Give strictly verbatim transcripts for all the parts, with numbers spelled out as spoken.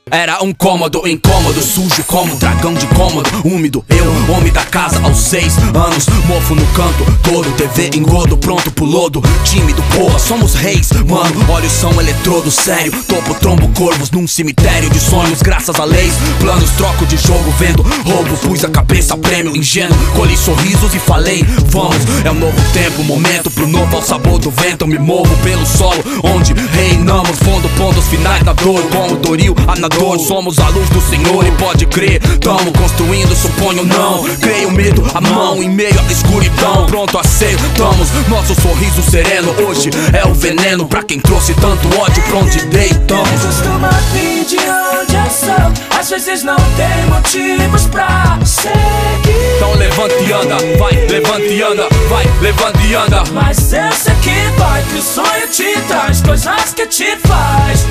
Era um cômodo incômodo, sujo como dragão de cômodo, úmido. Eu, homem da casa aos seis anos, mofo no canto todo, T V engodo, pronto pro lodo. Tímido, porra, somos reis, mano. Olha o som eletrodo, sério. Topo, trombo, corvos num cemitério de sonhos. Graças a leis, planos, troco de jogo, vendo roubo. Pus a cabeça, prêmio, ingênuo. Colhi sorrisos e falei, vamos. É um novo tempo, momento pro novo ao sabor do vento. Eu me movo pelo solo, onde reinamos. Fundo, pontos finais na dor, como Doril, anador. Somos a luz do Senhor e pode crer, tamo construindo, suponho não. Creio medo, a mão em meio à escuridão. Pronto, aceitamos, nosso sorriso sereno. Hoje é o veneno pra quem trouxe tanto ódio pra onde deitamos. Costuma vir de onde eu sou, às vezes não tem motivos pra seguir. Então levanta e anda, vai, levanta e anda, vai, levanta e anda. Mas eu sei que vai, que o sonho te traz coisas que te faz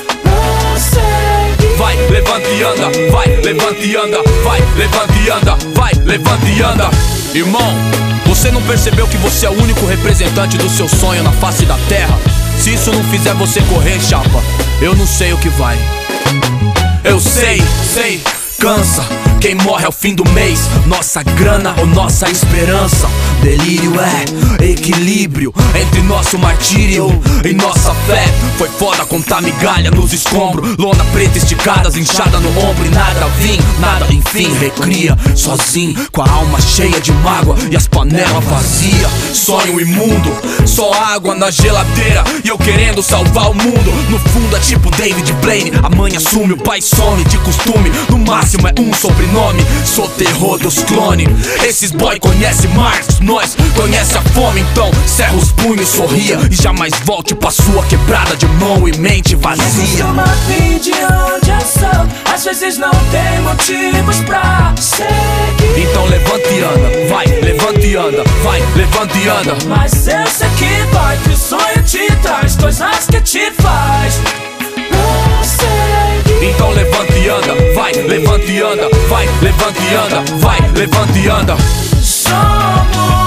prosseguir. Vai, levanta e anda, vai, levanta e anda, vai, levanta e anda, vai, levanta e anda. Irmão, você não percebeu que você é o único representante do seu sonho na face da terra? Se isso não fizer você correr, chapa, eu não sei o que vai. Eu sei, sei, cansa. Quem morre ao fim do mês, nossa grana ou nossa esperança. Delírio é equilíbrio entre nosso martírio e nossa fé. Foi foda contar migalha nos escombros, lona preta esticadas, inchada no ombro e nada vim, nada enfim. Recria sozinho, com a alma cheia de mágoa e as panelas vazias. Sonho imundo, só água na geladeira e eu querendo salvar o mundo. No fundo é tipo David Blaine, a mãe assume, o pai some de costume. No máximo é um sobrenome, sou terror dos clones. Esses boy conhecem Marx, nós conhece a fome. Então cerra os punhos, sorria e jamais volte pra sua quebrada de mão e mente vazia. Costuma vir de onde eu sou, às vezes não tem motivos pra seguir. Então levanta e anda, vai, levanta e anda, vai, levanta e anda. Mas eu sei que vai, que o sonho te traz coisas que te faz prosseguir. Então levanta e anda, vai, levanta e anda, vai, levanta e anda, vai, levanta e anda. Somos